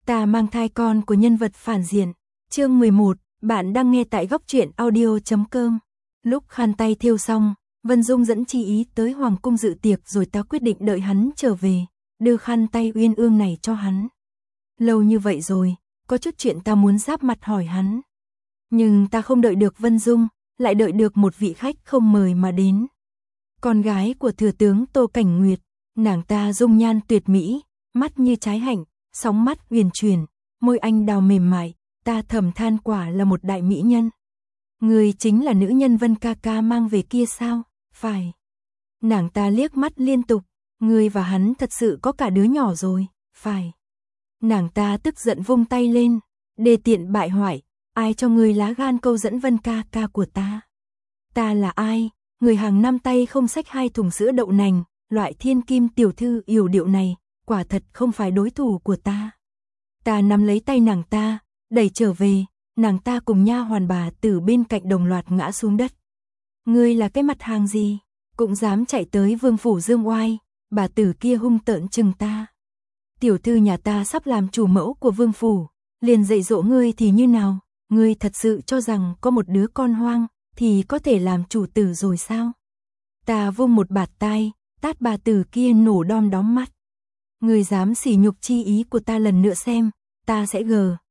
Ta mang thai con của nhân vật phản diện. Chương 11, bạn đang nghe tại góc truyện audio.com. Lúc khăn tay thêu xong, Vân Dung dẫn Chi Ý tới hoàng cung dự tiệc rồi ta quyết định đợi hắn trở về, đưa khăn tay uyên ương này cho hắn. Lâu như vậy rồi, có chút chuyện ta muốn giáp mặt hỏi hắn. Nhưng ta không đợi được Vân Dung, lại đợi được một vị khách không mời mà đến. Con gái của thừa tướng Tô Cảnh Nguyệt, nàng ta dung nhan tuyệt mỹ, mắt như trái hạnh, sóng mắt huyền chuyển, môi anh đào mềm mại, ta thầm than quả là một đại mỹ nhân. Người chính là nữ nhân Vân ca ca mang về kia sao? Phải. Nàng ta liếc mắt liên tục, ngươi và hắn thật sự có cả đứa nhỏ rồi, phải. Nàng ta tức giận vung tay lên, đê tiện bại hoại, ai cho ngươi lá gan câu dẫn Vân ca ca của ta? Ta là ai? Người hàng năm tay không xách 2 thùng sữa đậu nành, loại thiên kim tiểu thư yểu điệu này, quả thật không phải đối thủ của ta. Ta nắm lấy tay nàng ta, đẩy trở về, nàng ta cùng nha hoàn bà tử bên cạnh đồng loạt ngã xuống đất. Ngươi là cái mặt hàng gì? Cũng dám chạy tới vương phủ dương oai, bà tử kia hung tợn chừng ta. Tiểu thư nhà ta sắp làm chủ mẫu của vương phủ, liền dạy dỗ ngươi thì như nào? Ngươi thật sự cho rằng có một đứa con hoang thì có thể làm chủ tử rồi sao? Ta vung một bạt tai, tát bà tử kia nổ đom đóm mắt. Ngươi dám sỉ nhục Chi Ý của ta lần nữa xem, ta sẽ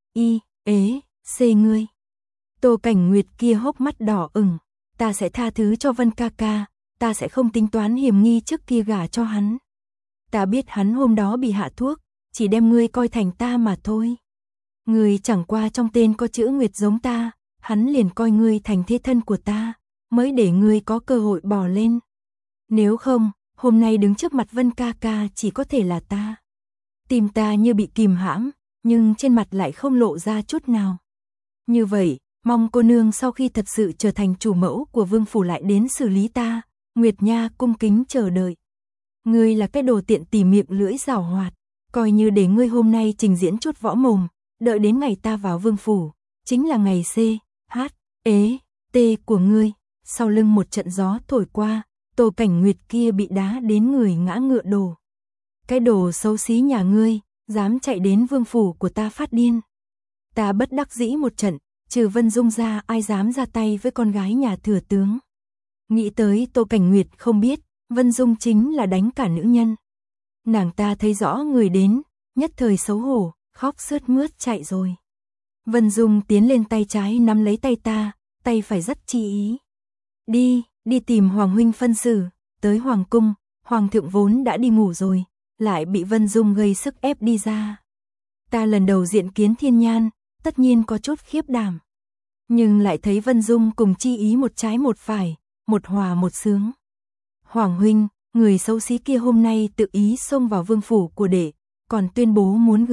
ngươi. Tô Cảnh Nguyệt kia hốc mắt đỏ ửng, ta sẽ tha thứ cho Vân ca ca, ta sẽ không tính toán hiểm nghi trước kia gả cho hắn. Ta biết hắn hôm đó bị hạ thuốc, chỉ đem ngươi coi thành ta mà thôi. Ngươi chẳng qua trong tên có chữ Nguyệt giống ta, hắn liền coi ngươi thành thế thân của ta, mới để ngươi có cơ hội bò lên. Nếu không, hôm nay đứng trước mặt Vân ca ca chỉ có thể là ta. Tim ta như bị kìm hãm, nhưng trên mặt lại không lộ ra chút nào. Như vậy, mong cô nương sau khi thật sự trở thành chủ mẫu của vương phủ lại đến xử lý ta. Nguyệt Nha cung kính chờ đợi. Ngươi là cái đồ tiện tỉ miệng lưỡi giảo hoạt, coi như để ngươi hôm nay trình diễn chút võ mồm, đợi đến ngày ta vào vương phủ, chính là ngày CHT của ngươi. Sau lưng một trận gió thổi qua, Tô Cảnh Nguyệt kia bị đá đến người ngã ngựa đổ. Cái đồ xấu xí nhà ngươi, dám chạy đến vương phủ của ta phát điên. Ta bất đắc dĩ một trận, trừ Vân Dung ra ai dám ra tay với con gái nhà thừa tướng. Nghĩ tới Tô Cảnh Nguyệt không biết, Vân Dung chính là đánh cả nữ nhân. Nàng ta thấy rõ người đến, nhất thời xấu hổ, khóc sướt mướt chạy rồi. Vân Dung tiến lên tay trái nắm lấy tay ta, tay phải dắt Chi Ý. Đi tìm Hoàng huynh phân xử, tới Hoàng cung, Hoàng thượng vốn đã đi ngủ rồi, lại bị Vân Dung gây sức ép đi ra. Ta lần đầu diện kiến Thiên Nhan, tất nhiên có chút khiếp đảm. Nhưng lại thấy Vân Dung cùng Chi Ý một trái một phải, một hòa một sướng. Hoàng huynh, người xấu xí kia hôm nay tự ý xông vào vương phủ của đệ, còn tuyên bố muốn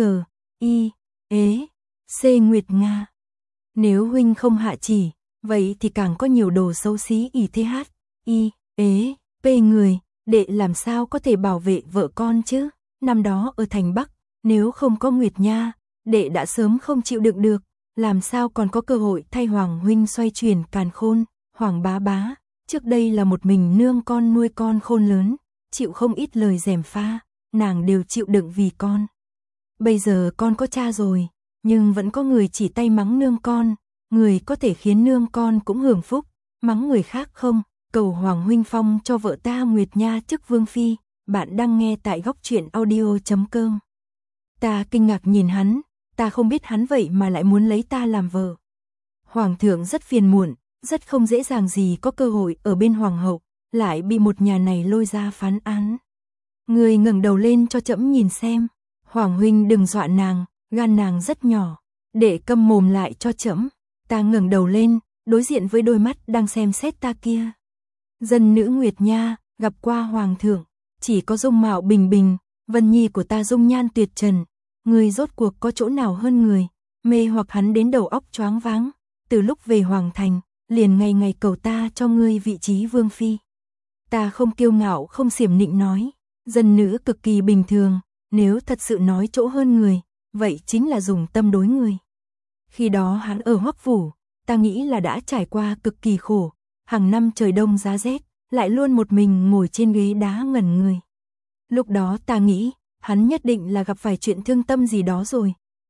Nguyệt Nga. Nếu huynh không hạ chỉ, vậy thì càng có nhiều đồ xấu xí người, đệ làm sao có thể bảo vệ vợ con chứ? Năm đó ở thành Bắc, nếu không có Nguyệt Nha, đệ đã sớm không chịu đựng được, làm sao còn có cơ hội thay Hoàng huynh xoay chuyển càn khôn. Hoàng bá bá, trước đây là một mình nương con nuôi con khôn lớn, chịu không ít lời gièm pha, nàng đều chịu đựng vì con. Bây giờ con có cha rồi, nhưng vẫn có người chỉ tay mắng nương con, người có thể khiến nương con cũng hưởng phúc, mắng người khác không, cầu Hoàng huynh phong cho vợ ta Nguyệt Nha chức vương phi. Bạn đang nghe tại góc truyện audio.com. Ta kinh ngạc nhìn hắn, ta không biết hắn vậy mà lại muốn lấy ta làm vợ. Hoàng thượng rất phiền muộn, rất không dễ dàng gì có cơ hội ở bên hoàng hậu, lại bị một nhà này lôi ra phán án. Người ngẩng đầu lên cho trẫm nhìn xem. Hoàng huynh đừng dọa nàng, gan nàng rất nhỏ, để câm mồm lại cho trẫm. Ta ngẩng đầu lên, đối diện với đôi mắt đang xem xét ta kia. Dân nữ Nguyệt Nha, gặp qua hoàng thượng, chỉ có dung mạo bình bình, Vân Nhi của ta dung nhan tuyệt trần. Người rốt cuộc có chỗ nào hơn người, mê hoặc hắn đến đầu óc choáng váng. Từ lúc về hoàng thành, liền ngày ngày cầu ta cho ngươi vị trí vương phi. Ta không kiêu ngạo không xiểm nịnh nói, dân nữ cực kỳ bình thường, nếu thật sự nói chỗ hơn người, vậy chính là dùng tâm đối người. Khi đó hắn ở Hoắc phủ, ta nghĩ là đã trải qua cực kỳ khổ, hàng năm trời đông giá rét, lại luôn một mình ngồi trên ghế đá ngẩn người. Lúc đó ta nghĩ, hắn nhất định là gặp phải chuyện thương tâm gì đó rồi,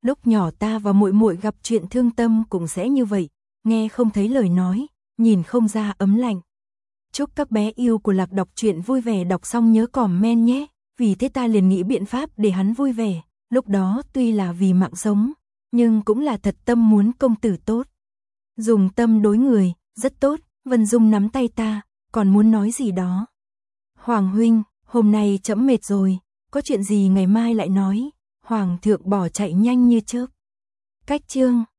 Lúc nhỏ ta và muội muội gặp chuyện thương tâm cũng sẽ như vậy, nghe không thấy lời nói, nhìn không ra ấm lạnh. Chúc các bé yêu của Lạc đọc truyện vui vẻ, đọc xong nhớ comment nhé, vì thế ta liền nghĩ biện pháp để hắn vui vẻ, lúc đó tuy là vì mạng sống, nhưng cũng là thật tâm muốn công tử tốt. Dùng tâm đối người, rất tốt, Vân Dung nắm tay ta, còn muốn nói gì đó. Hoàng huynh, hôm nay trẫm mệt rồi, có chuyện gì ngày mai lại nói. Hoàng thượng bỏ chạy nhanh như chớp. Cách chương